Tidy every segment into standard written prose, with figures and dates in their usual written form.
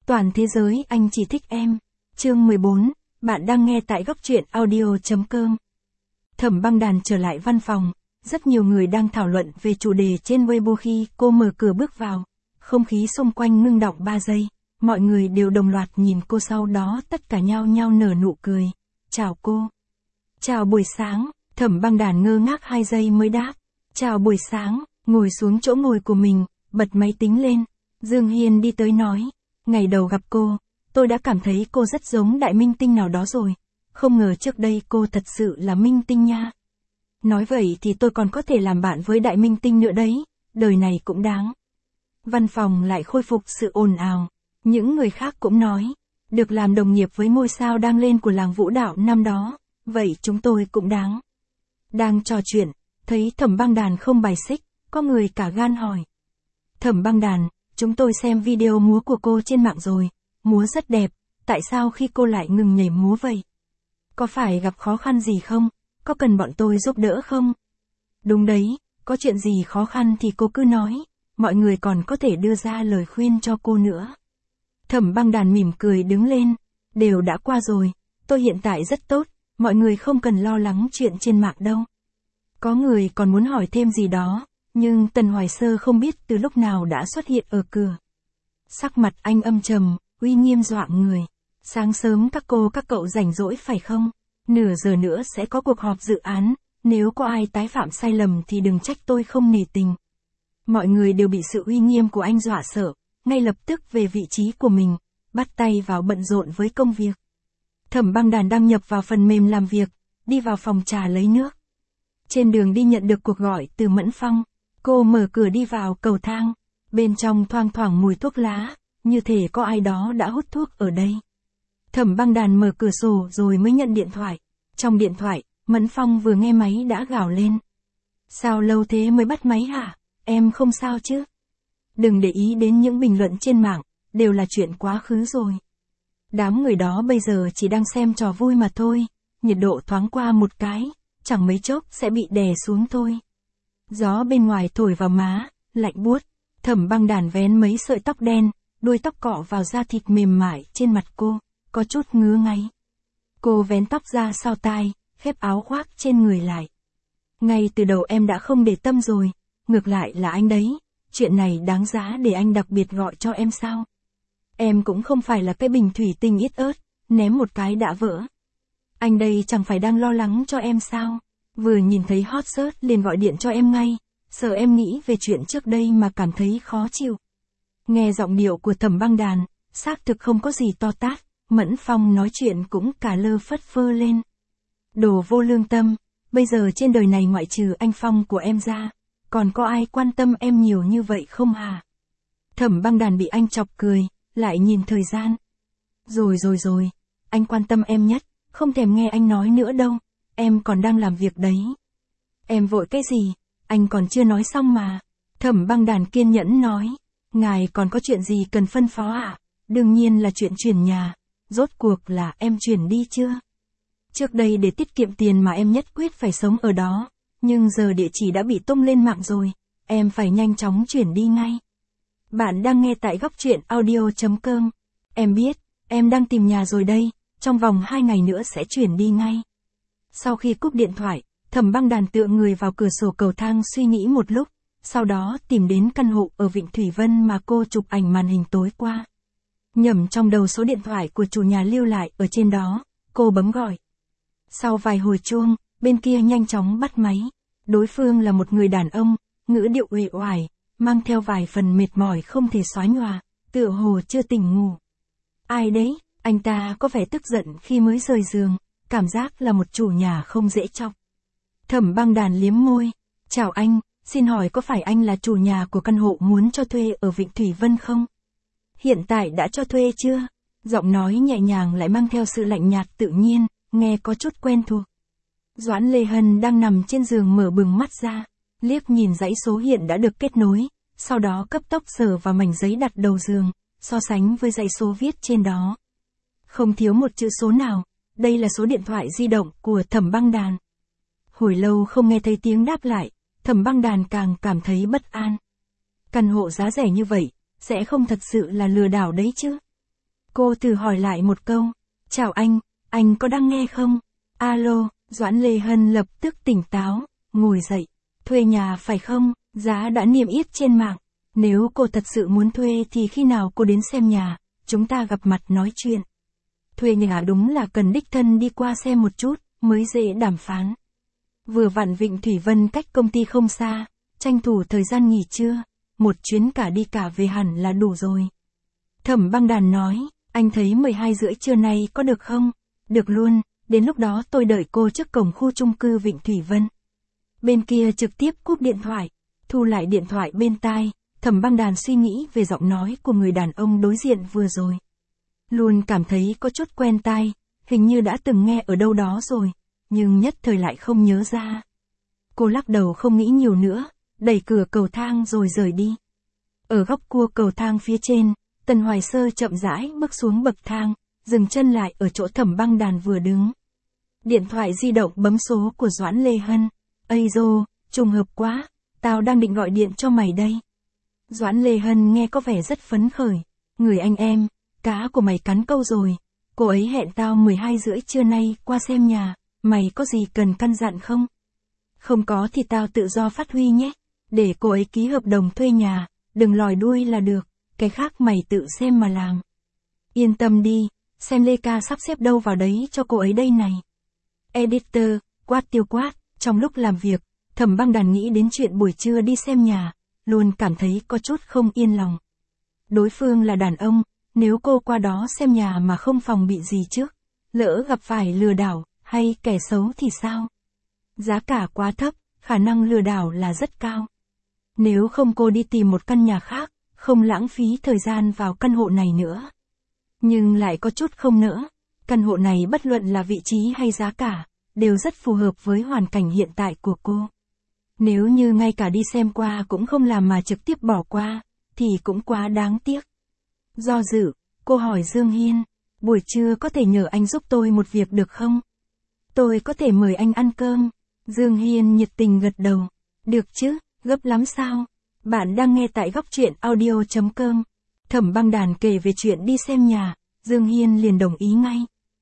Toàn thế giới anh chỉ thích em. Chương 14, bạn đang nghe tại góc truyện audio.com. Thẩm Băng Đàn trở lại văn phòng, rất nhiều người đang thảo luận về chủ đề trên Weibo khi cô mở cửa bước vào. Không khí xung quanh ngưng đọng 3 giây, mọi người đều đồng loạt nhìn cô, sau đó tất cả nhao nhao nở nụ cười. Chào cô. Chào buổi sáng. Thẩm Băng Đàn ngơ ngác 2 giây mới đáp. Chào buổi sáng. Ngồi xuống chỗ ngồi của mình, bật máy tính lên. Dương Hiên đi tới nói. Ngày đầu gặp cô, tôi đã cảm thấy cô rất giống đại minh tinh nào đó rồi. Không ngờ trước đây cô thật sự là minh tinh nha. Nói vậy thì tôi còn có thể làm bạn với đại minh tinh nữa đấy, đời này cũng đáng. Văn phòng lại khôi phục sự ồn ào. Những người khác cũng nói, được làm đồng nghiệp với ngôi sao đang lên của làng vũ đạo năm đó, vậy chúng tôi cũng đáng. Đang trò chuyện, thấy Thẩm Băng Đàn không bài xích, có người cả gan hỏi. Thẩm Băng Đàn, chúng tôi xem video múa của cô trên mạng rồi, múa rất đẹp, tại sao khi cô lại ngừng nhảy múa vậy? Có phải gặp khó khăn gì không? Có cần bọn tôi giúp đỡ không? Đúng đấy, có chuyện gì khó khăn thì cô cứ nói, mọi người còn có thể đưa ra lời khuyên cho cô nữa. Thẩm Băng Đàn mỉm cười đứng lên, đều đã qua rồi, tôi hiện tại rất tốt, mọi người không cần lo lắng chuyện trên mạng đâu. Có người còn muốn hỏi thêm gì đó, nhưng Tần Hoài Sơ không biết từ lúc nào đã xuất hiện ở cửa. Sắc mặt anh âm trầm, uy nghiêm dọa người. Sáng sớm các cậu rảnh rỗi phải không? Nửa giờ nữa sẽ có cuộc họp dự án, nếu có ai tái phạm sai lầm thì đừng trách tôi không nể tình. Mọi người đều bị sự uy nghiêm của anh dọa sợ, ngay lập tức về vị trí của mình, bắt tay vào bận rộn với công việc. Thẩm Băng Đàn đăng nhập vào phần mềm làm việc, đi vào phòng trà lấy nước. Trên đường đi nhận được cuộc gọi từ Mẫn Phong. Cô mở cửa đi vào cầu thang, bên trong thoang thoảng mùi thuốc lá, như thể có ai đó đã hút thuốc ở đây. Thẩm Băng Đàn mở cửa sổ rồi mới nhận điện thoại. Trong điện thoại, Mẫn Phong vừa nghe máy đã gào lên. Sao lâu thế mới bắt máy hả? Em không sao chứ? Đừng để ý đến những bình luận trên mạng, đều là chuyện quá khứ rồi. Đám người đó bây giờ chỉ đang xem trò vui mà thôi, nhiệt độ thoáng qua một cái, chẳng mấy chốc sẽ bị đè xuống thôi. Gió bên ngoài thổi vào má, lạnh buốt. Thẩm Băng Đàn vén mấy sợi tóc đen, đuôi tóc cọ vào da thịt mềm mại trên mặt cô, có chút ngứa ngáy. Cô vén tóc ra sau tai, khép áo khoác trên người lại. Ngay từ đầu em đã không để tâm rồi, ngược lại là anh đấy, chuyện này đáng giá để anh đặc biệt gọi cho em sao? Em cũng không phải là cái bình thủy tinh ít ớt, ném một cái đã vỡ. Anh đây chẳng phải đang lo lắng cho em sao? Vừa nhìn thấy hot search liền gọi điện cho em ngay, sợ em nghĩ về chuyện trước đây mà cảm thấy khó chịu. Nghe giọng điệu của Thẩm Băng Đàn, xác thực không có gì to tát, Mẫn Phong nói chuyện cũng cả lơ phất phơ lên. Đồ vô lương tâm, bây giờ trên đời này ngoại trừ anh Phong của em ra, còn có ai quan tâm em nhiều như vậy không hả? Thẩm Băng Đàn bị anh chọc cười, lại nhìn thời gian. Rồi, anh quan tâm em nhất, không thèm nghe anh nói nữa đâu. Em còn đang làm việc đấy. Em vội cái gì, anh còn chưa nói xong mà. Thẩm Băng Đàn kiên nhẫn nói. Ngài còn có chuyện gì cần phân phó ạ? Đương nhiên là chuyện chuyển nhà. Rốt cuộc là em chuyển đi chưa? Trước đây để tiết kiệm tiền mà em nhất quyết phải sống ở đó. Nhưng giờ địa chỉ đã bị tung lên mạng rồi. Em phải nhanh chóng chuyển đi ngay. Bạn đang nghe tại góc truyện audio.com. Em biết, em đang tìm nhà rồi đây. Trong vòng 2 ngày nữa sẽ chuyển đi ngay. Sau khi cúp điện thoại, Thẩm Băng Đàn tựa người vào cửa sổ cầu thang suy nghĩ một lúc, sau đó tìm đến căn hộ ở Vịnh Thủy Vân mà cô chụp ảnh màn hình tối qua. Nhẩm trong đầu số điện thoại của chủ nhà lưu lại ở trên đó, cô bấm gọi. Sau vài hồi chuông, bên kia nhanh chóng bắt máy. Đối phương là một người đàn ông, ngữ điệu uể oải, mang theo vài phần mệt mỏi không thể xóa nhòa, tựa hồ chưa tỉnh ngủ. Ai đấy? Anh ta có vẻ tức giận khi mới rời giường. Cảm giác là một chủ nhà không dễ chọc. Thẩm Băng Đàn liếm môi. Chào anh, xin hỏi có phải anh là chủ nhà của căn hộ muốn cho thuê ở Vịnh Thủy Vân không? Hiện tại đã cho thuê chưa? Giọng nói nhẹ nhàng lại mang theo sự lạnh nhạt tự nhiên, nghe có chút quen thuộc. Doãn Lê Hân đang nằm trên giường mở bừng mắt ra, liếc nhìn dãy số hiện đã được kết nối, sau đó cấp tốc sờ vào mảnh giấy đặt đầu giường, so sánh với dãy số viết trên đó. Không thiếu một chữ số nào. Đây là số điện thoại di động của Thẩm Băng Đàn. Hồi lâu không nghe thấy tiếng đáp lại, Thẩm Băng Đàn càng cảm thấy bất an. Căn hộ giá rẻ như vậy, sẽ không thật sự là lừa đảo đấy chứ? Cô thử hỏi lại một câu. Chào anh có đang nghe không? Alo, Doãn Lê Hân lập tức tỉnh táo, ngồi dậy. Thuê nhà phải không? Giá đã niêm yết trên mạng. Nếu cô thật sự muốn thuê thì khi nào cô đến xem nhà, chúng ta gặp mặt nói chuyện. Thuê nhà đúng là cần đích thân đi qua xem một chút, mới dễ đàm phán. Vừa vặn Vịnh Thủy Vân cách công ty không xa, tranh thủ thời gian nghỉ trưa, một chuyến cả đi cả về hẳn là đủ rồi. Thẩm Băng Đàn nói, anh thấy 12:30 trưa nay có được không? Được luôn, đến lúc đó tôi đợi cô trước cổng khu chung cư Vịnh Thủy Vân. Bên kia trực tiếp cúp điện thoại, thu lại điện thoại bên tai, Thẩm Băng Đàn suy nghĩ về giọng nói của người đàn ông đối diện vừa rồi. Luôn cảm thấy có chút quen tai, hình như đã từng nghe ở đâu đó rồi, nhưng nhất thời lại không nhớ ra. Cô lắc đầu không nghĩ nhiều nữa, đẩy cửa cầu thang rồi rời đi. Ở góc cua cầu thang phía trên, Tần Hoài Sơ chậm rãi bước xuống bậc thang, dừng chân lại ở chỗ Thẩm Băng Đàn vừa đứng. Điện thoại di động bấm số của Doãn Lê Hân. Ây dô, trùng hợp quá, tao đang định gọi điện cho mày đây. Doãn Lê Hân nghe có vẻ rất phấn khởi. Người anh em, cá của mày cắn câu rồi. Cô ấy hẹn tao 12:30 trưa nay qua xem nhà, mày có gì cần căn dặn không? Không có thì tao tự do phát huy nhé. Để cô ấy ký hợp đồng thuê nhà, đừng lòi đuôi là được, cái khác mày tự xem mà làm. Yên tâm đi, xem Lê Ca sắp xếp đâu vào đấy cho cô ấy đây này. Editor, quát tiêu quát, trong lúc làm việc, Thẩm Băng Đàn nghĩ đến chuyện buổi trưa đi xem nhà, luôn cảm thấy có chút không yên lòng. Đối phương là đàn ông, nếu cô qua đó xem nhà mà không phòng bị gì trước, lỡ gặp phải lừa đảo, hay kẻ xấu thì sao? Giá cả quá thấp, khả năng lừa đảo là rất cao. Nếu không cô đi tìm một căn nhà khác, không lãng phí thời gian vào căn hộ này nữa. Nhưng lại có chút không nỡ, căn hộ này bất luận là vị trí hay giá cả, đều rất phù hợp với hoàn cảnh hiện tại của cô. Nếu như ngay cả đi xem qua cũng không làm mà trực tiếp bỏ qua, thì cũng quá đáng tiếc. Do dự, cô hỏi Dương Hiên, buổi trưa có thể nhờ anh giúp tôi một việc được không? Tôi có thể mời anh ăn cơm. Dương Hiên nhiệt tình gật đầu. Được chứ, gấp lắm sao? Bạn đang nghe tại góc truyện audio.com. Thẩm Băng Đàn kể về chuyện đi xem nhà, Dương Hiên liền đồng ý ngay.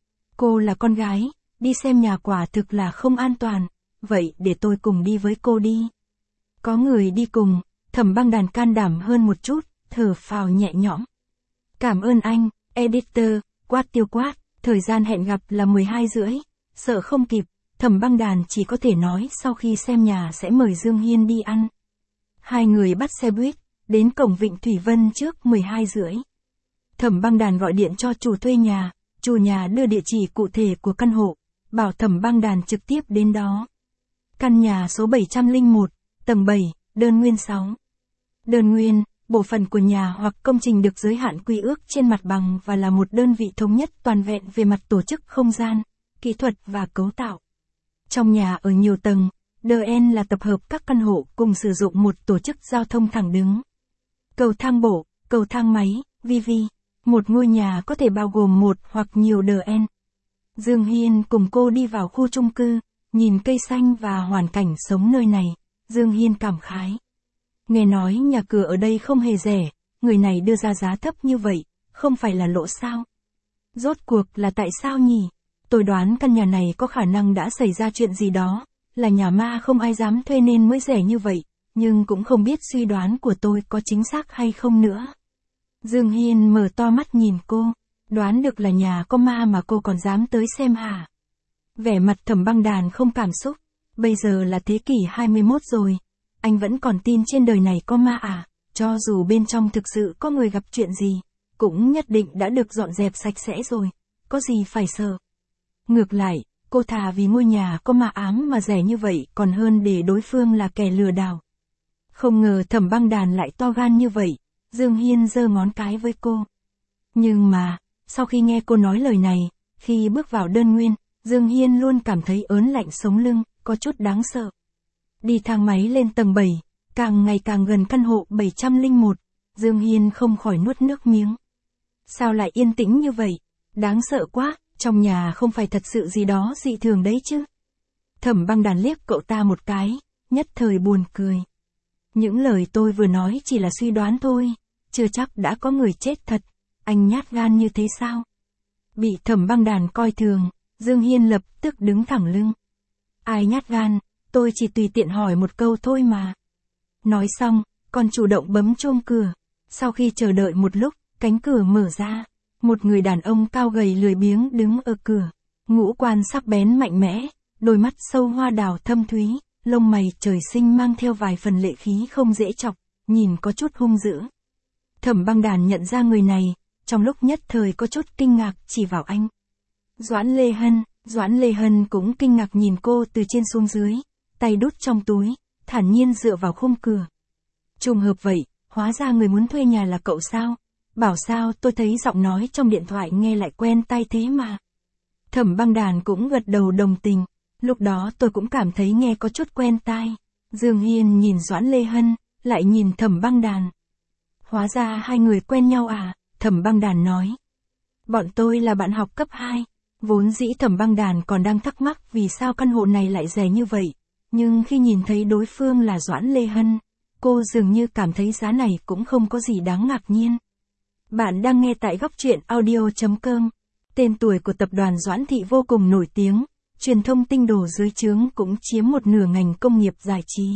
Cô là con gái, đi xem nhà quả thực là không an toàn, vậy để tôi cùng đi với cô đi. Có người đi cùng, Thẩm Băng Đàn can đảm hơn một chút, thở phào nhẹ nhõm. Cảm ơn anh, editor, quát tiêu quát, thời gian hẹn gặp là 12:30, sợ không kịp, Thẩm Băng Đàn chỉ có thể nói sau khi xem nhà sẽ mời Dương Hiên đi ăn. Hai người bắt xe buýt, đến cổng Vịnh Thủy Vân trước 12:30. Thẩm Băng Đàn gọi điện cho chủ thuê nhà, chủ nhà đưa địa chỉ cụ thể của căn hộ, bảo Thẩm Băng Đàn trực tiếp đến đó. Căn nhà số 701, tầng 7, đơn nguyên 6. Đơn nguyên, bộ phận của nhà hoặc công trình được giới hạn quy ước trên mặt bằng và là một đơn vị thống nhất toàn vẹn về mặt tổ chức không gian, kỹ thuật và cấu tạo. Trong nhà ở nhiều tầng, DN là tập hợp các căn hộ cùng sử dụng một tổ chức giao thông thẳng đứng. Cầu thang bộ, cầu thang máy, VV. Một ngôi nhà có thể bao gồm một hoặc nhiều DN. Dương Hiên cùng cô đi vào khu chung cư, nhìn cây xanh và hoàn cảnh sống nơi này, Dương Hiên cảm khái. Nghe nói nhà cửa ở đây không hề rẻ, người này đưa ra giá thấp như vậy, không phải là lỗ sao? Rốt cuộc là tại sao nhỉ? Tôi đoán căn nhà này có khả năng đã xảy ra chuyện gì đó, là nhà ma không ai dám thuê nên mới rẻ như vậy, nhưng cũng không biết suy đoán của tôi có chính xác hay không nữa. Dương Hiên mở to mắt nhìn cô, đoán được là nhà có ma mà cô còn dám tới xem hả? Vẻ mặt Thẩm Băng Đàn không cảm xúc, bây giờ là thế kỷ 21 rồi, anh vẫn còn tin trên đời này có ma à? Cho dù bên trong thực sự có người gặp chuyện gì, cũng nhất định đã được dọn dẹp sạch sẽ rồi, có gì phải sợ. Ngược lại, cô thà vì ngôi nhà có ma ám mà rẻ như vậy còn hơn để đối phương là kẻ lừa đảo. Không ngờ Thẩm Băng Đàn lại to gan như vậy, Dương Hiên giơ ngón cái với cô. Nhưng mà, sau khi nghe cô nói lời này, khi bước vào đơn nguyên, Dương Hiên luôn cảm thấy ớn lạnh sống lưng, có chút đáng sợ. Đi thang máy lên tầng 7, càng ngày càng gần căn hộ 701, Dương Hiên không khỏi nuốt nước miếng. Sao lại yên tĩnh như vậy? Đáng sợ quá, trong nhà không phải thật sự gì đó dị thường đấy chứ. Thẩm Băng Đàn liếc cậu ta một cái, nhất thời buồn cười. Những lời tôi vừa nói chỉ là suy đoán thôi, chưa chắc đã có người chết thật, anh nhát gan như thế sao? Bị Thẩm Băng Đàn coi thường, Dương Hiên lập tức đứng thẳng lưng. Ai nhát gan, tôi chỉ tùy tiện hỏi một câu thôi mà. Nói xong, còn chủ động bấm chuông cửa. Sau khi chờ đợi một lúc, cánh cửa mở ra. Một người đàn ông cao gầy lười biếng đứng ở cửa. Ngũ quan sắc bén mạnh mẽ, đôi mắt sâu hoa đào thâm thúy, lông mày trời sinh mang theo vài phần lệ khí không dễ chọc, nhìn có chút hung dữ. Thẩm Băng Đàn nhận ra người này, trong lúc nhất thời có chút kinh ngạc chỉ vào anh. Doãn Lê Hân cũng kinh ngạc nhìn cô từ trên xuống dưới, tay đút trong túi, thản nhiên dựa vào khung cửa. Trùng hợp vậy, hóa ra người muốn thuê nhà là cậu sao? Bảo sao tôi thấy giọng nói trong điện thoại nghe lại quen tai thế mà. Thẩm Băng Đàn cũng gật đầu đồng tình, lúc đó tôi cũng cảm thấy nghe có chút quen tai. Dương Hiên nhìn Doãn Lê Hân, lại nhìn Thẩm Băng Đàn. Hóa ra hai người quen nhau à? Thẩm Băng Đàn nói. Bọn tôi là bạn học cấp 2. Vốn dĩ Thẩm Băng Đàn còn đang thắc mắc vì sao căn hộ này lại rẻ như vậy, nhưng khi nhìn thấy đối phương là Doãn Lê Hân, cô dường như cảm thấy giá này cũng không có gì đáng ngạc nhiên. Bạn đang nghe tại góc truyện audio.com. Tên tuổi của tập đoàn Doãn Thị vô cùng nổi tiếng, truyền thông tinh đồ dưới trướng cũng chiếm một nửa ngành công nghiệp giải trí.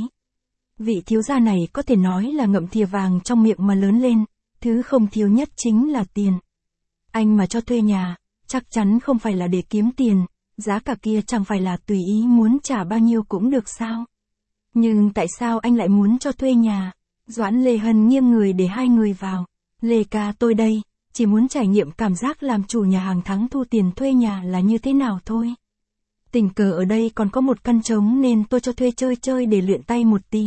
Vị thiếu gia này có thể nói là ngậm thìa vàng trong miệng mà lớn lên, thứ không thiếu nhất chính là tiền. Anh mà cho thuê nhà, chắc chắn không phải là để kiếm tiền, giá cả kia chẳng phải là tùy ý muốn trả bao nhiêu cũng được sao. Nhưng tại sao anh lại muốn cho thuê nhà? Doãn Lê Hân nghiêng người để hai người vào. Lê ca tôi đây, chỉ muốn trải nghiệm cảm giác làm chủ nhà hàng tháng thu tiền thuê nhà là như thế nào thôi. Tình cờ ở đây còn có một căn trống nên tôi cho thuê chơi để luyện tay một tí.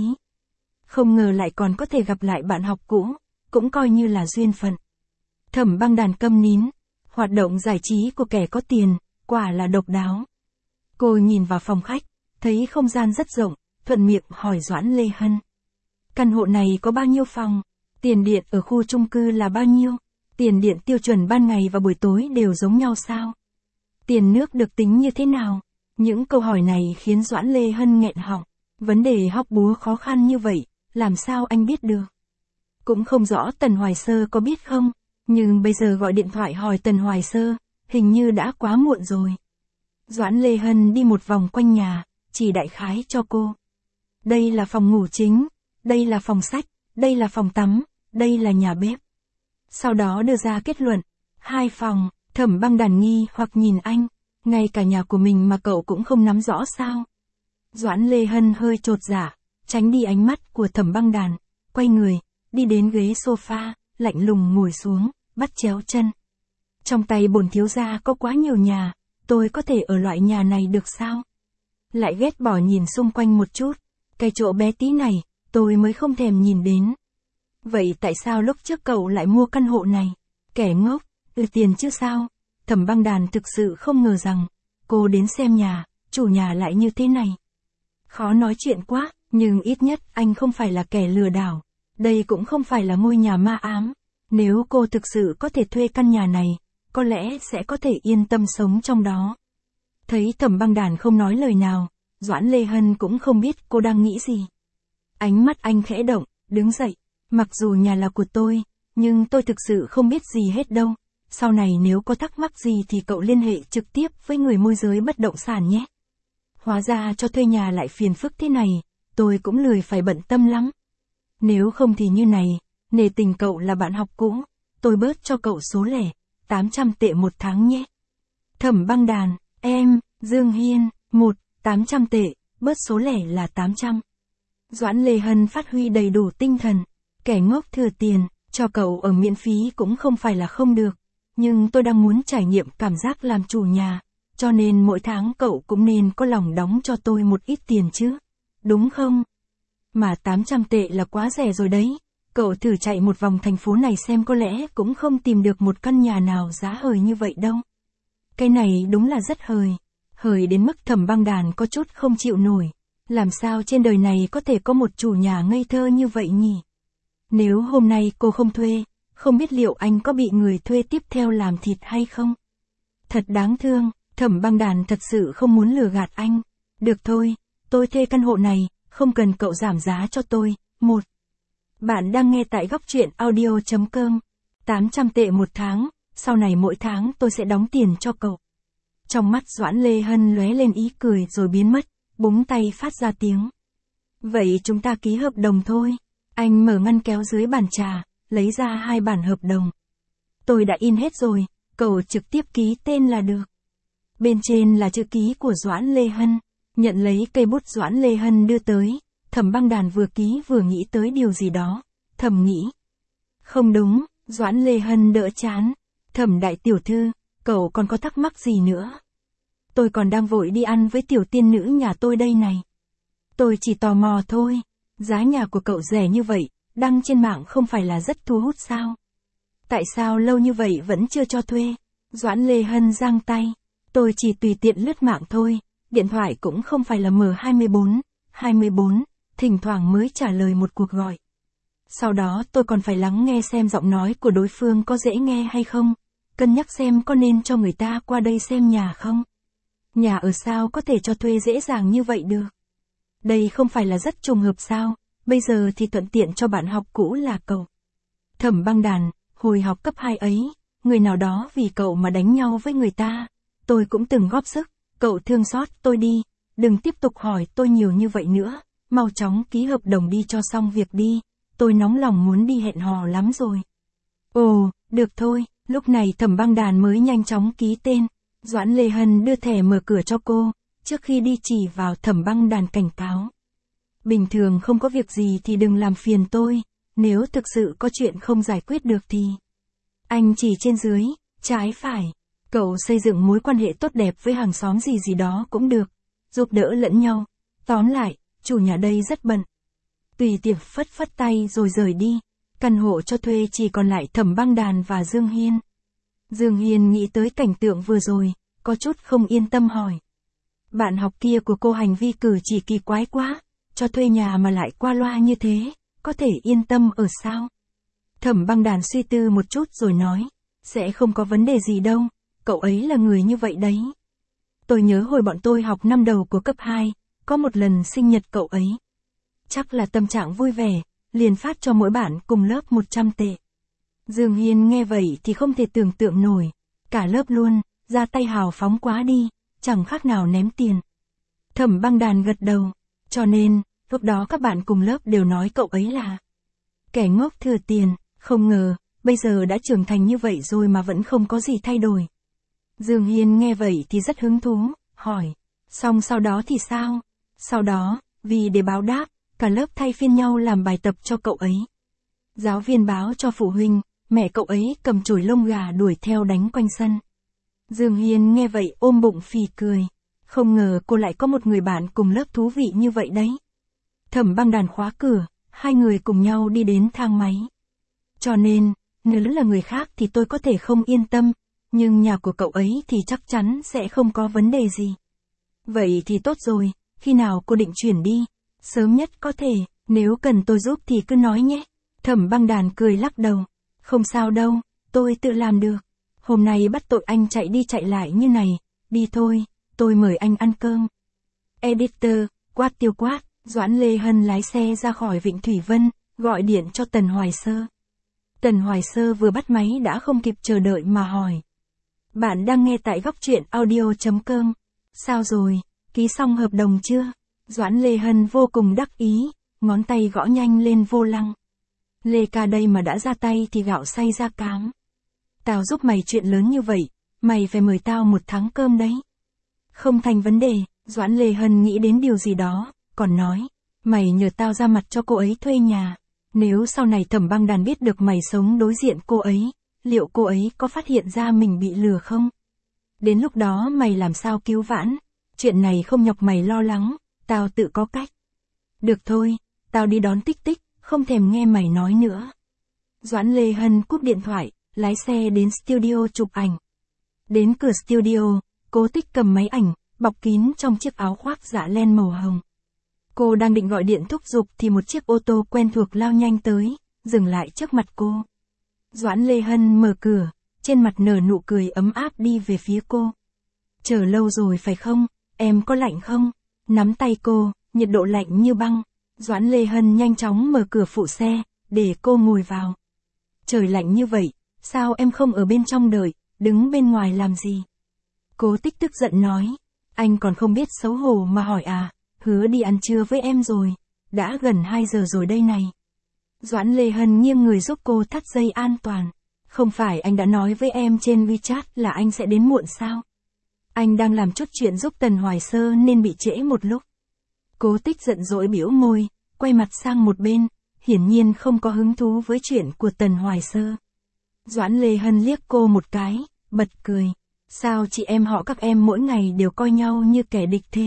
Không ngờ lại còn có thể gặp lại bạn học cũ, cũng coi như là duyên phận. Thẩm Băng Đàn câm nín, hoạt động giải trí của kẻ có tiền, quả là độc đáo. Cô nhìn vào phòng khách, thấy không gian rất rộng, thuận miệng hỏi Doãn Lê Hân. Căn hộ này có bao nhiêu phòng? Tiền điện ở khu chung cư là bao nhiêu? Tiền điện tiêu chuẩn ban ngày và buổi tối đều giống nhau sao? Tiền nước được tính như thế nào? Những câu hỏi này khiến Doãn Lê Hân nghẹn họng. Vấn đề hóc búa khó khăn như vậy, làm sao anh biết được? Cũng không rõ Tần Hoài Sơ có biết không, nhưng bây giờ gọi điện thoại hỏi Tần Hoài Sơ, hình như đã quá muộn rồi. Doãn Lê Hân đi một vòng quanh nhà, chỉ đại khái cho cô. Đây là phòng ngủ chính, đây là phòng sách, đây là phòng tắm, đây là nhà bếp. Sau đó đưa ra kết luận, 2 phòng. Thẩm Băng Đàn nghi hoặc nhìn anh, ngay cả nhà của mình mà cậu cũng không nắm rõ sao? Doãn Lê Hân hơi chột dạ, tránh đi ánh mắt của Thẩm Băng Đàn, quay người, đi đến ghế sofa, lạnh lùng ngồi xuống, bắt chéo chân. Trong tay bổn thiếu gia có quá nhiều nhà, tôi có thể ở loại nhà này được sao? Lại ghét bỏ nhìn xung quanh một chút, cái chỗ bé tí này, tôi mới không thèm nhìn đến. Vậy tại sao lúc trước cậu lại mua căn hộ này? Kẻ ngốc, tiền chứ sao? Thẩm Băng Đàn thực sự không ngờ rằng, cô đến xem nhà, chủ nhà lại như thế này. Khó nói chuyện quá, nhưng ít nhất anh không phải là kẻ lừa đảo. Đây cũng không phải là ngôi nhà ma ám. Nếu cô thực sự có thể thuê căn nhà này, có lẽ sẽ có thể yên tâm sống trong đó. Thấy Thẩm Băng Đàn không nói lời nào, Doãn Lê Hân cũng không biết cô đang nghĩ gì. Ánh mắt anh khẽ động, đứng dậy. Mặc dù nhà là của tôi, nhưng tôi thực sự không biết gì hết đâu. Sau này nếu có thắc mắc gì thì cậu liên hệ trực tiếp với người môi giới bất động sản nhé. Hóa ra cho thuê nhà lại phiền phức thế này, tôi cũng lười phải bận tâm lắm. Nếu không thì như này, nể tình cậu là bạn học cũ, tôi bớt cho cậu số lẻ, 800 tệ một tháng nhé. Thẩm Băng Đàn, em, Dương Hiên, 800 tệ, bớt số lẻ là 800. Doãn Lê Hân phát huy đầy đủ tinh thần, kẻ ngốc thừa tiền, cho cậu ở miễn phí cũng không phải là không được. Nhưng tôi đang muốn trải nghiệm cảm giác làm chủ nhà, cho nên mỗi tháng cậu cũng nên có lòng đóng cho tôi một ít tiền chứ, đúng không? Mà 800 tệ là quá rẻ rồi đấy, cậu thử chạy một vòng thành phố này xem có lẽ cũng không tìm được một căn nhà nào giá hời như vậy đâu. Cái này đúng là rất hời đến mức Thẩm Băng Đàn có chút không chịu nổi. Làm sao trên đời này có thể có một chủ nhà ngây thơ như vậy nhỉ? Nếu hôm nay cô không thuê, không biết liệu anh có bị người thuê tiếp theo làm thịt hay không? Thật đáng thương, Thẩm Băng Đàn thật sự không muốn lừa gạt anh. Được thôi, tôi thuê căn hộ này, không cần cậu giảm giá cho tôi. Bạn đang nghe tại góc truyện audio.com. 800 tệ một tháng, sau này mỗi tháng tôi sẽ đóng tiền cho cậu. Trong mắt Doãn Lê Hân lóe lên ý cười rồi biến mất, búng tay phát ra tiếng. Vậy chúng ta ký hợp đồng thôi. Anh mở ngăn kéo dưới bàn trà, lấy ra 2 bản hợp đồng. Tôi đã in hết rồi, cậu trực tiếp ký tên là được. Bên trên là chữ ký của Doãn Lê Hân. Nhận lấy cây bút Doãn Lê Hân đưa tới, Thẩm Băng Đàn vừa ký vừa nghĩ tới điều gì đó. Thẩm nghĩ. Không đúng, Doãn Lê Hân đỡ chán. Thẩm đại tiểu thư, cậu còn có thắc mắc gì nữa? Tôi còn đang vội đi ăn với tiểu tiên nữ nhà tôi đây này. Tôi chỉ tò mò thôi, giá nhà của cậu rẻ như vậy, đăng trên mạng không phải là rất thu hút sao? Tại sao lâu như vậy vẫn chưa cho thuê? Doãn Lê Hân giang tay. Tôi chỉ tùy tiện lướt mạng thôi, điện thoại cũng không phải là M24, thỉnh thoảng mới trả lời một cuộc gọi. Sau đó tôi còn phải lắng nghe xem giọng nói của đối phương có dễ nghe hay không, cân nhắc xem có nên cho người ta qua đây xem nhà không. Nhà ở sao có thể cho thuê dễ dàng như vậy được? Đây không phải là rất trùng hợp sao, bây giờ thì thuận tiện cho bạn học cũ là cậu. Thẩm Băng Đàn, hồi học cấp 2 ấy, người nào đó vì cậu mà đánh nhau với người ta. Tôi cũng từng góp sức, cậu thương xót tôi đi, đừng tiếp tục hỏi tôi nhiều như vậy nữa, mau chóng ký hợp đồng đi cho xong việc đi, tôi nóng lòng muốn đi hẹn hò lắm rồi. Ồ, được thôi, lúc này Thẩm Băng Đàn mới nhanh chóng ký tên. Doãn Lê Hân đưa thẻ mở cửa cho cô, trước khi đi chỉ vào Thẩm Băng Đàn cảnh cáo. Bình thường không có việc gì thì đừng làm phiền tôi, nếu thực sự có chuyện không giải quyết được thì... Anh chỉ trên dưới, trái phải, cậu xây dựng mối quan hệ tốt đẹp với hàng xóm gì gì đó cũng được, giúp đỡ lẫn nhau. Tóm lại, chủ nhà đây rất bận. Tùy tiệc phất phất tay rồi rời đi, căn hộ cho thuê chỉ còn lại Thẩm Băng Đàn và Dương Hiên. Dương Hiên nghĩ tới cảnh tượng vừa rồi, có chút không yên tâm hỏi. Bạn học kia của cô hành vi cử chỉ kỳ quái quá, cho thuê nhà mà lại qua loa như thế, có thể yên tâm ở sao? Thẩm Băng Đàn suy tư một chút rồi nói, sẽ không có vấn đề gì đâu, cậu ấy là người như vậy đấy. Tôi nhớ hồi bọn tôi học năm đầu của cấp 2, có một lần sinh nhật cậu ấy. Chắc là tâm trạng vui vẻ, liền phát cho mỗi bạn cùng lớp 100 tệ. Dương Hiên nghe vậy thì không thể tưởng tượng nổi, cả lớp luôn, ra tay hào phóng quá đi, chẳng khác nào ném tiền. Thẩm Băng Đàn gật đầu, cho nên, lúc đó các bạn cùng lớp đều nói cậu ấy là kẻ ngốc thừa tiền, không ngờ, bây giờ đã trưởng thành như vậy rồi mà vẫn không có gì thay đổi. Dương Hiên nghe vậy thì rất hứng thú, hỏi, xong sau đó thì sao? Sau đó, vì để báo đáp, cả lớp thay phiên nhau làm bài tập cho cậu ấy. Giáo viên báo cho phụ huynh, mẹ cậu ấy cầm chổi lông gà đuổi theo đánh quanh sân. Dương Hiên nghe vậy ôm bụng phì cười. Không ngờ cô lại có một người bạn cùng lớp thú vị như vậy đấy. Thẩm Băng Đàn khóa cửa, hai người cùng nhau đi đến thang máy. Cho nên, nếu là người khác thì tôi có thể không yên tâm, nhưng nhà của cậu ấy thì chắc chắn sẽ không có vấn đề gì. Vậy thì tốt rồi, khi nào cô định chuyển đi? Sớm nhất có thể, nếu cần tôi giúp thì cứ nói nhé. Thẩm Băng Đàn cười lắc đầu. Không sao đâu, tôi tự làm được. Hôm nay bắt tội anh chạy đi chạy lại như này, đi thôi, tôi mời anh ăn cơm. Editor, quát tiêu quát, Doãn Lê Hân lái xe ra khỏi Vịnh Thủy Vân, gọi điện cho Tần Hoài Sơ. Tần Hoài Sơ vừa bắt máy đã không kịp chờ đợi mà hỏi. Bạn đang nghe tại góc truyện audio.com. Sao rồi, ký xong hợp đồng chưa? Doãn Lê Hân vô cùng đắc ý, ngón tay gõ nhanh lên vô lăng. Lê ca đây mà đã ra tay thì gạo xay ra cám. Tao giúp mày chuyện lớn như vậy, mày phải mời tao một tháng cơm đấy. Không thành vấn đề, Doãn Lê Hân nghĩ đến điều gì đó, còn nói, mày nhờ tao ra mặt cho cô ấy thuê nhà. Nếu sau này Thẩm Băng Đàn biết được mày sống đối diện cô ấy, liệu cô ấy có phát hiện ra mình bị lừa không? Đến lúc đó mày làm sao cứu vãn? Chuyện này không nhọc mày lo lắng, tao tự có cách. Được thôi, tao đi đón Tích Tích, không thèm nghe mày nói nữa. Doãn Lê Hân cúp điện thoại, lái xe đến studio chụp ảnh. Đến cửa studio, Cố Tích cầm máy ảnh, bọc kín trong chiếc áo khoác dạ len màu hồng. Cô đang định gọi điện thúc giục thì một chiếc ô tô quen thuộc lao nhanh tới, dừng lại trước mặt cô. Doãn Lê Hân mở cửa, trên mặt nở nụ cười ấm áp đi về phía cô. Chờ lâu rồi phải không, em có lạnh không? Nắm tay cô, nhiệt độ lạnh như băng. Doãn Lê Hân nhanh chóng mở cửa phụ xe, để cô ngồi vào. Trời lạnh như vậy, Sao em không ở bên trong đợi, đứng bên ngoài làm gì? Cố Tích tức giận nói. Anh còn không biết xấu hổ mà hỏi à, hứa đi ăn trưa với em rồi. Đã gần 2 giờ rồi đây này. Doãn Lê Hân nghiêng người giúp cô thắt dây an toàn. Không phải anh đã nói với em trên WeChat là anh sẽ đến muộn sao? Anh đang làm chút chuyện giúp Tần Hoài Sơ nên bị trễ một lúc. Cố Tích giận dỗi bĩu môi, quay mặt sang một bên, hiển nhiên không có hứng thú với chuyện của Tần Hoài Sơ. Doãn Lê Hân liếc cô một cái, bật cười. Sao chị em họ các em mỗi ngày đều coi nhau như kẻ địch thế?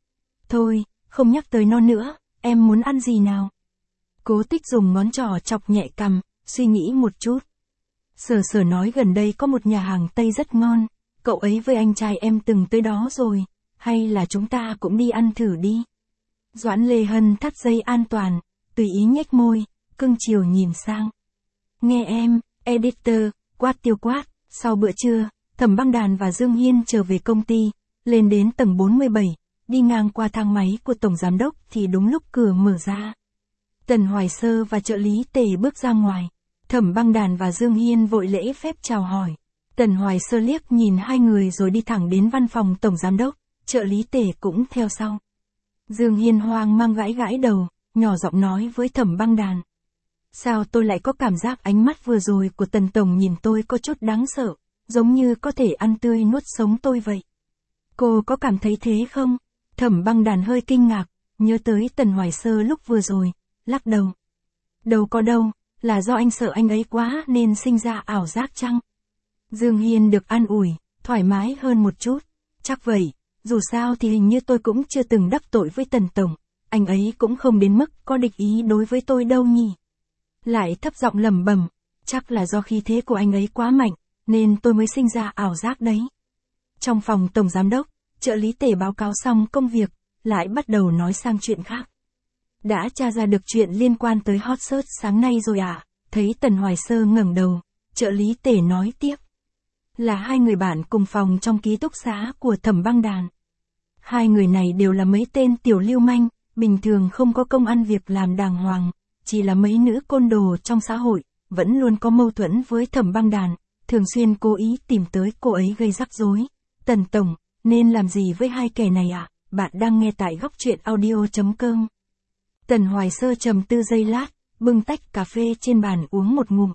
Thôi, không nhắc tới nó nữa, em muốn ăn gì nào? Cố Tích dùng ngón trỏ chọc nhẹ cằm, suy nghĩ một chút. Sở Sở nói gần đây có một nhà hàng Tây rất ngon, cậu ấy với anh trai em từng tới đó rồi, hay là chúng ta cũng đi ăn thử đi. Doãn Lê Hân thắt dây an toàn, tùy ý nhếch môi, cưng chiều nhìn sang. Nghe em, editor, quát tiêu quát, sau bữa trưa, Thẩm Băng Đàn và Dương Hiên trở về công ty, lên đến tầng 47, đi ngang qua thang máy của Tổng Giám Đốc thì đúng lúc cửa mở ra. Tần Hoài Sơ và trợ lý Tề bước ra ngoài. Thẩm Băng Đàn và Dương Hiên vội lễ phép chào hỏi. Tần Hoài Sơ liếc nhìn hai người rồi đi thẳng đến văn phòng Tổng Giám Đốc, trợ lý Tề cũng theo sau. Dương Hiên hoang mang gãi gãi đầu, nhỏ giọng nói với Thẩm Băng Đàn. Sao tôi lại có cảm giác ánh mắt vừa rồi của Tần Tổng nhìn tôi có chút đáng sợ, giống như có thể ăn tươi nuốt sống tôi vậy. Cô có cảm thấy thế không? Thẩm Băng Đàn hơi kinh ngạc, nhớ tới Tần Hoài Sơ lúc vừa rồi, lắc đầu. Đâu có đâu, là do anh sợ anh ấy quá nên sinh ra ảo giác chăng? Dương Hiên được an ủi, thoải mái hơn một chút. Chắc vậy, dù sao thì hình như tôi cũng chưa từng đắc tội với Tần Tổng, anh ấy cũng không đến mức có địch ý đối với tôi đâu nhỉ. Lại thấp giọng lẩm bẩm, chắc là do khí thế của anh ấy quá mạnh, nên tôi mới sinh ra ảo giác đấy. Trong phòng Tổng Giám Đốc, trợ lý Tề báo cáo xong công việc, lại bắt đầu nói sang chuyện khác. Đã tra ra được chuyện liên quan tới hot search sáng nay rồi à? Thấy Tần Hoài Sơ ngẩng đầu, trợ lý Tề nói tiếp. Là hai người bạn cùng phòng trong ký túc xá của Thẩm Băng Đàn. Hai người này đều là mấy tên tiểu lưu manh, bình thường không có công ăn việc làm đàng hoàng, chỉ là mấy nữ côn đồ trong xã hội, vẫn luôn có mâu thuẫn với Thẩm Băng Đàn, thường xuyên cố ý tìm tới cô ấy gây rắc rối. Tần Tổng, nên làm gì với hai kẻ này ạ? Bạn đang nghe tại góc truyện audio.com. Tần Hoài Sơ trầm tư giây lát, bưng tách cà phê trên bàn uống một ngụm.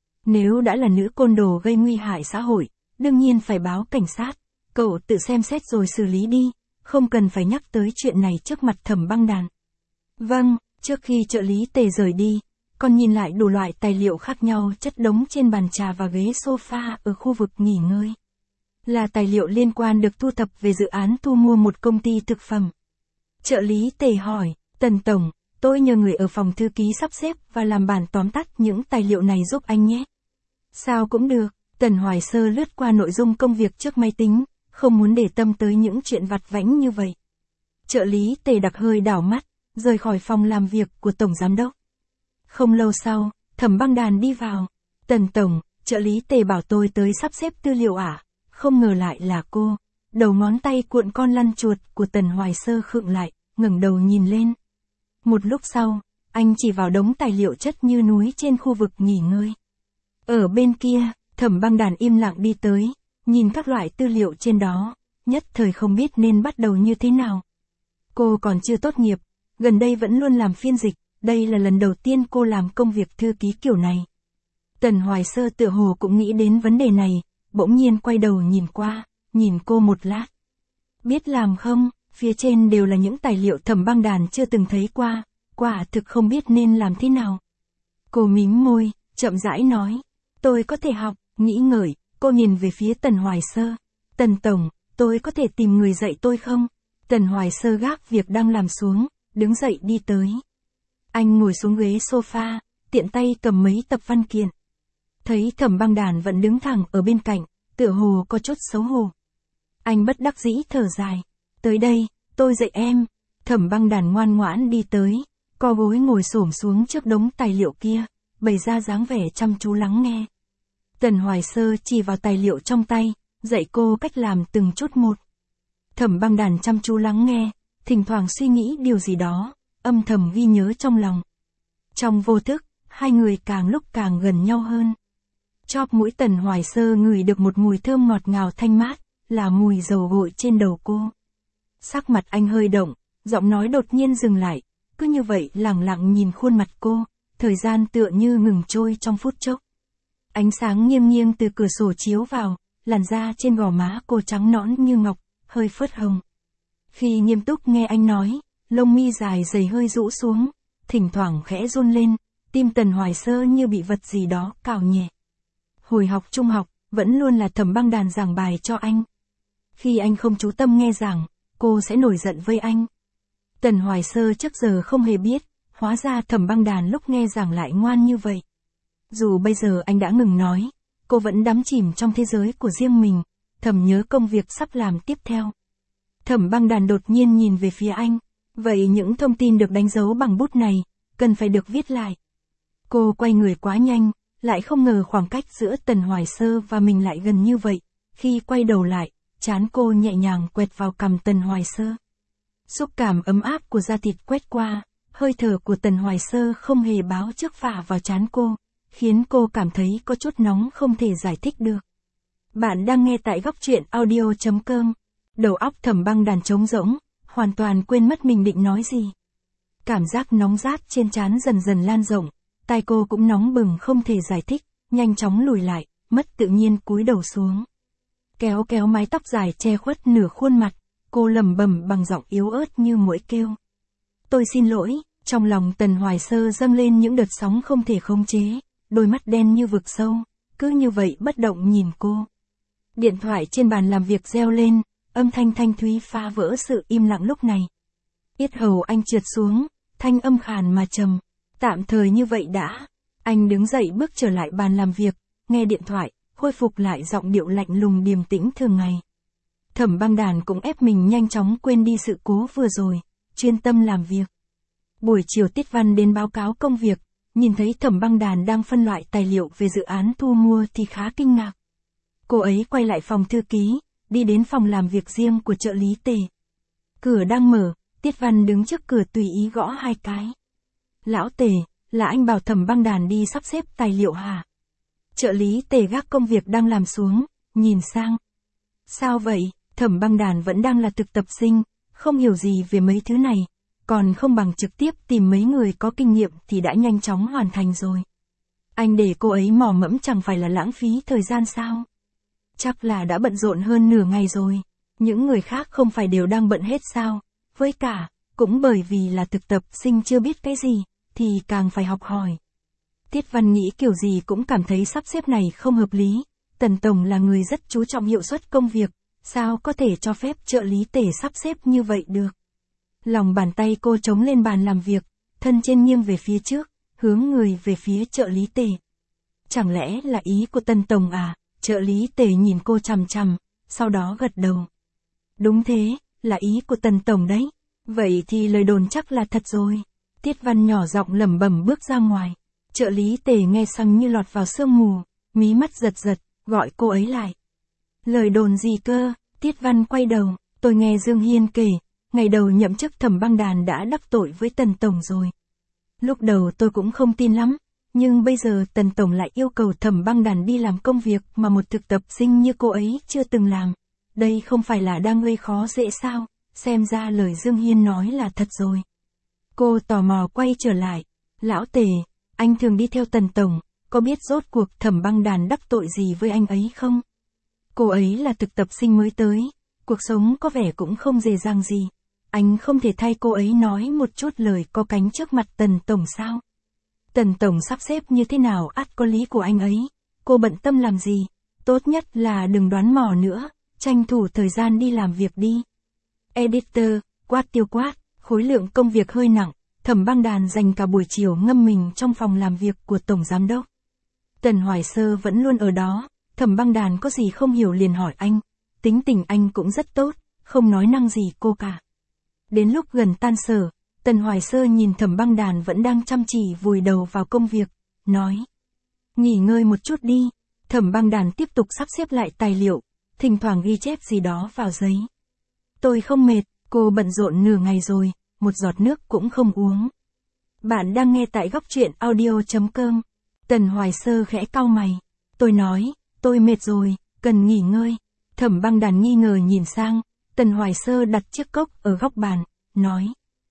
Nếu đã là nữ côn đồ gây nguy hại xã hội, đương nhiên phải báo cảnh sát. Cậu tự xem xét rồi xử lý đi, không cần phải nhắc tới chuyện này trước mặt Thẩm Băng Đàn. Vâng, trước khi trợ lý Tề rời đi, còn nhìn lại đủ loại tài liệu khác nhau chất đống trên bàn trà và ghế sofa ở khu vực nghỉ ngơi. Là tài liệu liên quan được thu thập về dự án thu mua một công ty thực phẩm. Trợ lý Tề hỏi, Tần Tổng, tôi nhờ người ở phòng thư ký sắp xếp và làm bản tóm tắt những tài liệu này giúp anh nhé. Sao cũng được, Tần Hoài Sơ lướt qua nội dung công việc trước máy tính, không muốn để tâm tới những chuyện vặt vãnh như vậy. Trợ lý Tề đặc hơi đảo mắt, rời khỏi phòng làm việc của Tổng Giám Đốc. Không lâu sau, Thẩm Băng Đàn đi vào. Tần Tổng, trợ lý Tề bảo tôi tới sắp xếp tư liệu à? Không ngờ lại là cô. Đầu ngón tay cuộn con lăn chuột của Tần Hoài Sơ khựng lại, ngẩng đầu nhìn lên. Một lúc sau, anh chỉ vào đống tài liệu chất như núi trên khu vực nghỉ ngơi. Ở bên kia, Thẩm Băng Đàn im lặng đi tới, nhìn các loại tư liệu trên đó, nhất thời không biết nên bắt đầu như thế nào. Cô còn chưa tốt nghiệp, gần đây vẫn luôn làm phiên dịch, đây là lần đầu tiên cô làm công việc thư ký kiểu này. Tần Hoài Sơ tựa hồ cũng nghĩ đến vấn đề này, bỗng nhiên quay đầu nhìn qua, nhìn cô một lát. Biết làm không, phía trên đều là những tài liệu Thẩm Băng Đàn chưa từng thấy qua, quả thực không biết nên làm thế nào. Cô mím môi, chậm rãi nói, tôi có thể học, nghĩ ngợi, cô nhìn về phía Tần Hoài Sơ. Tần Tổng, tôi có thể tìm người dạy tôi không? Tần Hoài Sơ gác việc đang làm xuống, đứng dậy đi tới. Anh ngồi xuống ghế sofa, tiện tay cầm mấy tập văn kiện. Thấy Thẩm Băng Đàn vẫn đứng thẳng ở bên cạnh, tựa hồ có chút xấu hổ. Anh bất đắc dĩ thở dài. Tới đây, tôi dạy em. Thẩm Băng Đàn ngoan ngoãn đi tới, co gối ngồi xổm xuống trước đống tài liệu kia, bày ra dáng vẻ chăm chú lắng nghe. Tần Hoài Sơ chỉ vào tài liệu trong tay, dạy cô cách làm từng chút một. Thẩm Băng Đàn chăm chú lắng nghe, thỉnh thoảng suy nghĩ điều gì đó, âm thầm ghi nhớ trong lòng. Trong vô thức, hai người càng lúc càng gần nhau hơn. Chóp mũi Tần Hoài Sơ ngửi được một mùi thơm ngọt ngào thanh mát, là mùi dầu gội trên đầu cô. Sắc mặt anh hơi động, giọng nói đột nhiên dừng lại, cứ như vậy lẳng lặng nhìn khuôn mặt cô, thời gian tựa như ngừng trôi trong phút chốc. Ánh sáng nghiêng nghiêng từ cửa sổ chiếu vào, làn da trên gò má cô trắng nõn như ngọc, hơi phớt hồng. Khi nghiêm túc nghe anh nói, lông mi dài dày hơi rũ xuống, thỉnh thoảng khẽ run lên, tim Tần Hoài Sơ như bị vật gì đó cào nhẹ. Hồi học trung học, vẫn luôn là Thẩm Băng Đàn giảng bài cho anh. Khi anh không chú tâm nghe giảng, cô sẽ nổi giận với anh. Tần Hoài Sơ trước giờ không hề biết, hóa ra Thẩm Băng Đàn lúc nghe giảng lại ngoan như vậy. Dù bây giờ anh đã ngừng nói, cô vẫn đắm chìm trong thế giới của riêng mình, thầm nhớ công việc sắp làm tiếp theo. Thẩm Băng Đàn đột nhiên nhìn về phía anh, vậy những thông tin được đánh dấu bằng bút này, cần phải được viết lại. Cô quay người quá nhanh, lại không ngờ khoảng cách giữa Tần Hoài Sơ và mình lại gần như vậy. Khi quay đầu lại, trán cô nhẹ nhàng quẹt vào cằm Tần Hoài Sơ. Xúc cảm ấm áp của da thịt quét qua, hơi thở của Tần Hoài Sơ không hề báo trước phả vào trán cô, khiến cô cảm thấy có chút nóng không thể giải thích được. Bạn đang nghe tại góc truyện audio.com. Đầu óc Thẩm Băng Đàn trống rỗng, hoàn toàn quên mất mình định nói gì. Cảm giác nóng rát trên trán dần dần lan rộng, tai cô cũng nóng bừng không thể giải thích, nhanh chóng lùi lại, mất tự nhiên cúi đầu xuống. Kéo kéo mái tóc dài che khuất nửa khuôn mặt, cô lẩm bẩm bằng giọng yếu ớt như muỗi kêu. Tôi xin lỗi, trong lòng Tần Hoài Sơ dâng lên những đợt sóng không thể khống chế, đôi mắt đen như vực sâu, cứ như vậy bất động nhìn cô. Điện thoại trên bàn làm việc reo lên, âm thanh thanh thúy phá vỡ sự im lặng lúc này. Yết hầu anh trượt xuống, thanh âm khàn mà trầm. Tạm thời như vậy đã. Anh đứng dậy bước trở lại bàn làm việc, nghe điện thoại, khôi phục lại giọng điệu lạnh lùng điềm tĩnh thường ngày. Thẩm Băng Đàn cũng ép mình nhanh chóng quên đi sự cố vừa rồi, chuyên tâm làm việc. Buổi chiều Tiết Văn đến báo cáo công việc, nhìn thấy Thẩm Băng Đàn đang phân loại tài liệu về dự án thu mua thì khá kinh ngạc. Cô ấy quay lại phòng thư ký, đi đến phòng làm việc riêng của trợ lý Tề. Cửa đang mở, Tiết Văn đứng trước cửa tùy ý gõ 2 cái. Lão Tề, là anh bảo Thẩm Băng Đàn đi sắp xếp tài liệu hả? Trợ lý Tề gác công việc đang làm xuống, nhìn sang. Sao vậy, Thẩm Băng Đàn vẫn đang là thực tập sinh, không hiểu gì về mấy thứ này, còn không bằng trực tiếp tìm mấy người có kinh nghiệm thì đã nhanh chóng hoàn thành rồi. Anh để cô ấy mò mẫm chẳng phải là lãng phí thời gian sao? Chắc là đã bận rộn hơn nửa ngày rồi, những người khác không phải đều đang bận hết sao? Với cả, cũng bởi vì là thực tập sinh chưa biết cái gì, thì càng phải học hỏi. Tiết Văn nghĩ kiểu gì cũng cảm thấy sắp xếp này không hợp lý. Tần Tổng là người rất chú trọng hiệu suất công việc, sao có thể cho phép trợ lý Tề sắp xếp như vậy được. Lòng bàn tay cô chống lên bàn làm việc, thân trên nghiêng về phía trước, hướng người về phía trợ lý Tề. Chẳng lẽ là ý của Tần Tổng à? Trợ lý Tề nhìn cô chằm chằm, sau đó gật đầu. Đúng thế, là ý của Tần Tổng đấy. Vậy thì lời đồn chắc là thật rồi. Tiết Văn nhỏ giọng lẩm bẩm bước ra ngoài. Trợ lý Tề nghe xong như lọt vào sương mù, mí mắt giật giật, gọi cô ấy lại. Lời đồn gì cơ? Tiết Văn quay đầu, tôi nghe Dương Hiên kể, ngày đầu nhậm chức Thẩm Băng Đàn đã đắc tội với Tần Tổng rồi. Lúc đầu tôi cũng không tin lắm, nhưng bây giờ Tần Tổng lại yêu cầu Thẩm Băng Đàn đi làm công việc mà một thực tập sinh như cô ấy chưa từng làm. Đây không phải là đang gây khó dễ sao? Xem ra lời Dương Hiên nói là thật rồi. Cô tò mò quay trở lại. Lão Tề, anh thường đi theo Tần Tổng, có biết rốt cuộc Thẩm Băng Đàn đắc tội gì với anh ấy không? Cô ấy là thực tập sinh mới tới, cuộc sống có vẻ cũng không dễ dàng gì. Anh không thể thay cô ấy nói một chút lời có cánh trước mặt Tần Tổng sao? Tần Tổng sắp xếp như thế nào ắt có lý của anh ấy. Cô bận tâm làm gì? Tốt nhất là đừng đoán mò nữa, tranh thủ thời gian đi làm việc đi. Editor, quát tiêu quát, khối lượng công việc hơi nặng, Thẩm Băng Đàn dành cả buổi chiều ngâm mình trong phòng làm việc của Tổng Giám Đốc. Tần Hoài Sơ vẫn luôn ở đó, Thẩm Băng Đàn có gì không hiểu liền hỏi anh, tính tình anh cũng rất tốt, không nói năng gì cô cả. Đến lúc gần tan sở, Tần Hoài Sơ nhìn Thẩm Băng Đàn vẫn đang chăm chỉ vùi đầu vào công việc, nói. Nghỉ ngơi một chút đi. Thẩm Băng Đàn tiếp tục sắp xếp lại tài liệu, thỉnh thoảng ghi chép gì đó vào giấy. Tôi không mệt, cô bận rộn nửa ngày rồi, một giọt nước cũng không uống. Bạn đang nghe tại góc truyện audio.com. Tần Hoài Sơ khẽ cau mày. Tôi nói, tôi mệt rồi, cần nghỉ ngơi. Thẩm Băng Đàn nghi ngờ nhìn sang, Tần Hoài Sơ đặt chiếc cốc ở góc bàn, nói.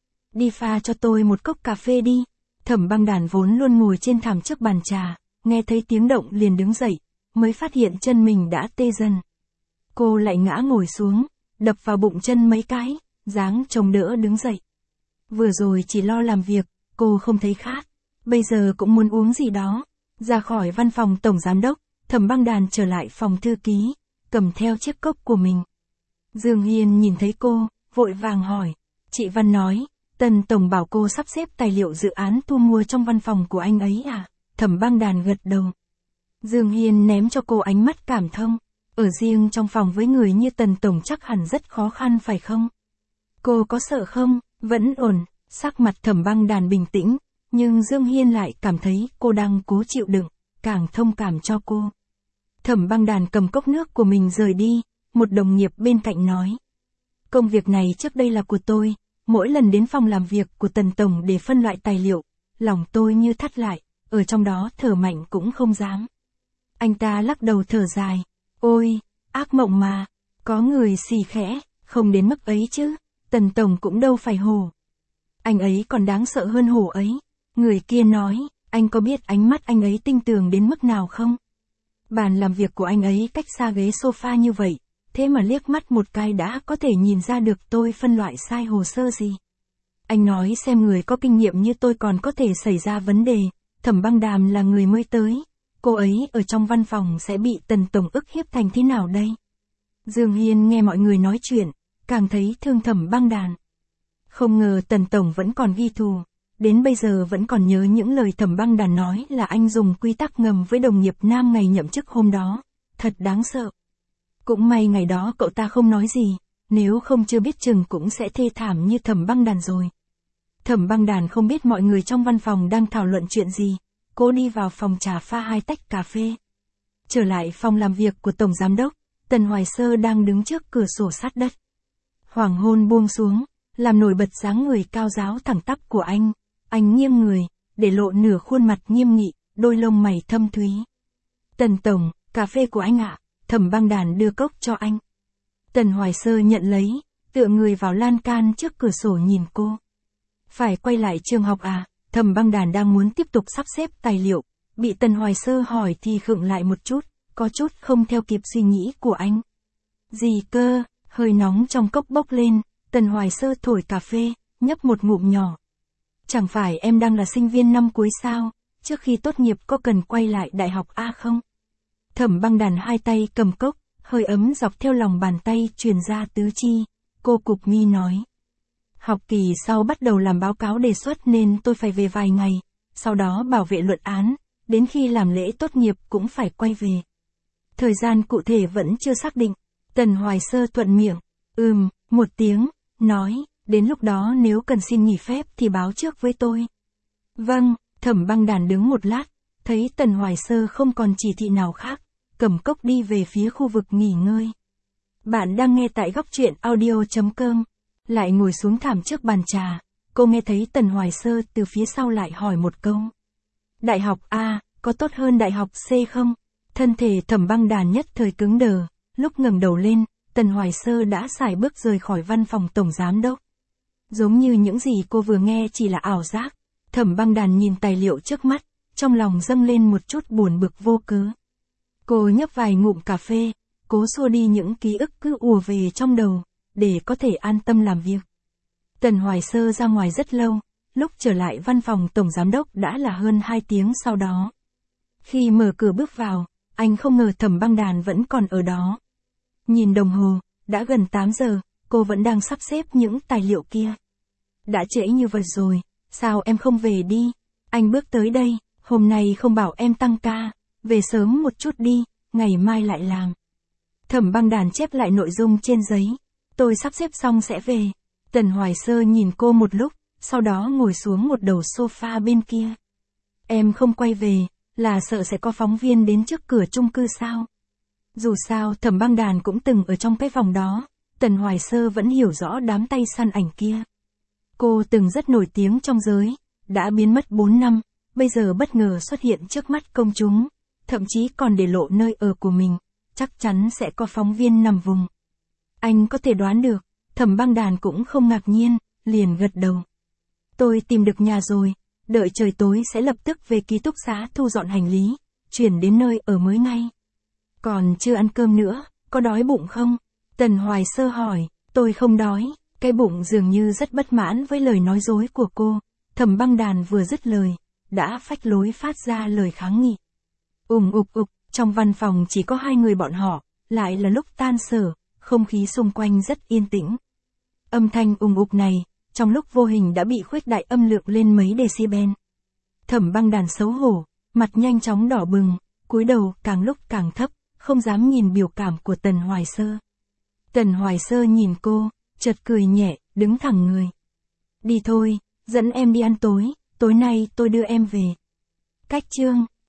Đi pha cho tôi một cốc cà phê đi. Thẩm Băng Đàn vốn luôn ngồi trên thảm trước bàn trà, nghe thấy tiếng động liền đứng dậy, mới phát hiện chân mình đã tê dần. Cô lại ngã ngồi xuống, đập vào bụng chân mấy cái, dáng chống đỡ đứng dậy. Vừa rồi chỉ lo làm việc, cô không thấy khát, bây giờ cũng muốn uống gì đó. Ra khỏi văn phòng tổng giám đốc, Thẩm Băng Đàn trở lại phòng thư ký, cầm theo chiếc cốc của mình. Dương Hiên nhìn thấy cô, vội vàng hỏi, chị Văn nói, Tần tổng bảo cô sắp xếp tài liệu dự án thu mua trong văn phòng của anh ấy à? Thẩm Băng Đàn gật đầu. Dương Hiên ném cho cô ánh mắt cảm thông, ở riêng trong phòng với người như Tần tổng chắc hẳn rất khó khăn phải không? Cô có sợ không? Vẫn ổn. Sắc mặt Thẩm Băng Đàn bình tĩnh, nhưng Dương Hiên lại cảm thấy cô đang cố chịu đựng, càng thông cảm cho cô. Thẩm Băng Đàn cầm cốc nước của mình rời đi, một đồng nghiệp bên cạnh nói. Công việc này trước đây là của tôi, mỗi lần đến phòng làm việc của Tần tổng để phân loại tài liệu, lòng tôi như thắt lại, ở trong đó thở mạnh cũng không dám. Anh ta lắc đầu thở dài, ôi, ác mộng mà, có người xì khẽ, không đến mức ấy chứ, Tần tổng cũng đâu phải hổ. Anh ấy còn đáng sợ hơn hổ ấy. Người kia nói, anh có biết ánh mắt anh ấy tinh tường đến mức nào không? Bàn làm việc của anh ấy cách xa ghế sofa như vậy, thế mà liếc mắt một cái đã có thể nhìn ra được tôi phân loại sai hồ sơ gì. Anh nói xem người có kinh nghiệm như tôi còn có thể xảy ra vấn đề, Thẩm Băng Đàm là người mới tới. Cô ấy ở trong văn phòng sẽ bị Tần tổng ức hiếp thành thế nào đây? Dương Hiên nghe mọi người nói chuyện, càng thấy thương Thẩm Băng Đàn. Không ngờ Tần tổng vẫn còn ghi thù, đến bây giờ vẫn còn nhớ những lời Thẩm Băng Đàn nói là anh dùng quy tắc ngầm với đồng nghiệp nam ngày nhậm chức hôm đó, thật đáng sợ. Cũng may ngày đó cậu ta không nói gì, nếu không chưa biết chừng cũng sẽ thê thảm như Thẩm Băng Đàn rồi. Thẩm Băng Đàn không biết mọi người trong văn phòng đang thảo luận chuyện gì, cô đi vào phòng trà pha 2 tách cà phê. Trở lại phòng làm việc của Tổng Giám đốc, Tần Hoài Sơ đang đứng trước cửa sổ sát đất. Hoàng hôn buông xuống, làm nổi bật dáng người cao ráo thẳng tắp của anh nghiêng người, để lộ nửa khuôn mặt nghiêm nghị, đôi lông mày thâm thúy. Tần tổng, cà phê của anh ạ. Thẩm Băng Đàn đưa cốc cho anh. Tần Hoài Sơ nhận lấy, tựa người vào lan can trước cửa sổ nhìn cô. Phải quay lại trường học à? Thẩm Băng Đàn đang muốn tiếp tục sắp xếp tài liệu, bị Tần Hoài Sơ hỏi thì khựng lại một chút, có chút không theo kịp suy nghĩ của anh. Gì cơ? Hơi nóng trong cốc bốc lên, Tần Hoài Sơ thổi cà phê, nhấp một ngụm nhỏ. Chẳng phải em đang là sinh viên năm cuối sao, trước khi tốt nghiệp có cần quay lại đại học A không? Thẩm Băng Đàn hai tay cầm cốc, hơi ấm dọc theo lòng bàn tay truyền ra tứ chi, cô cụp mi nói. Học kỳ sau bắt đầu làm báo cáo đề xuất nên tôi phải về vài ngày, sau đó bảo vệ luận án, đến khi làm lễ tốt nghiệp cũng phải quay về. Thời gian cụ thể vẫn chưa xác định. Tần Hoài Sơ thuận miệng, một tiếng, nói, đến lúc đó nếu cần xin nghỉ phép thì báo trước với tôi. Vâng, Thẩm Băng Đàn đứng một lát, thấy Tần Hoài Sơ không còn chỉ thị nào khác, cầm cốc đi về phía khu vực nghỉ ngơi. Bạn đang nghe tại góc truyện audio.com, lại ngồi xuống thảm trước bàn trà, cô nghe thấy Tần Hoài Sơ từ phía sau lại hỏi một câu. Đại học A, có tốt hơn đại học C không? Thân thể Thẩm Băng Đàn nhất thời cứng đờ, lúc ngẩng đầu lên, Tần Hoài Sơ đã sải bước rời khỏi văn phòng tổng giám đốc. Giống như những gì cô vừa nghe chỉ là ảo giác, Thẩm Băng Đàn nhìn tài liệu trước mắt, trong lòng dâng lên một chút buồn bực vô cớ. Cô nhấp vài ngụm cà phê, cố xua đi những ký ức cứ ùa về trong đầu, để có thể an tâm làm việc. Tần Hoài Sơ ra ngoài rất lâu, lúc trở lại văn phòng tổng giám đốc đã là hơn 2 tiếng sau đó. Khi mở cửa bước vào, anh không ngờ Thẩm Băng Đàn vẫn còn ở đó. Nhìn đồng hồ, đã gần 8 giờ, cô vẫn đang sắp xếp những tài liệu kia. Đã trễ như vậy rồi, sao em không về đi? Anh bước tới đây, hôm nay không bảo em tăng ca, về sớm một chút đi, ngày mai lại làm. Thẩm Băng Đàn chép lại nội dung trên giấy. Tôi sắp xếp xong sẽ về. Tần Hoài Sơ nhìn cô một lúc, sau đó ngồi xuống một đầu sofa bên kia. Em không quay về, là sợ sẽ có phóng viên đến trước cửa chung cư sao? Dù sao Thẩm Băng Đàn cũng từng ở trong cái phòng đó, Tần Hoài Sơ vẫn hiểu rõ đám tay săn ảnh kia. Cô từng rất nổi tiếng trong giới, đã biến mất 4 năm, bây giờ bất ngờ xuất hiện trước mắt công chúng. thậm chí còn để lộ nơi ở của mình, chắc chắn sẽ có phóng viên nằm vùng. Anh có thể đoán được, Thẩm Băng Đàn cũng không ngạc nhiên, liền gật đầu. Tôi tìm được nhà rồi, đợi trời tối sẽ lập tức về ký túc xá thu dọn hành lý, chuyển đến nơi ở mới ngay. Còn chưa ăn cơm nữa, có đói bụng không? Tần Hoài Sơ hỏi, tôi không đói, cái bụng dường như rất bất mãn với lời nói dối của cô. Thẩm Băng Đàn vừa dứt lời, đã phách lối phát ra lời kháng nghị. Ục, trong văn phòng chỉ có hai người bọn họ, lại là lúc tan sở, không khí xung quanh rất yên tĩnh. Âm thanh ục này, trong lúc vô hình đã bị khuếch đại âm lượng lên mấy decibel. Thẩm Băng Đàn xấu hổ, mặt nhanh chóng đỏ bừng, cúi đầu càng lúc càng thấp, không dám nhìn biểu cảm của Tần Hoài Sơ. Tần Hoài Sơ nhìn cô, chợt cười nhẹ, đứng thẳng người. Đi thôi, dẫn em đi ăn tối, tối nay tôi đưa em về. Cách chương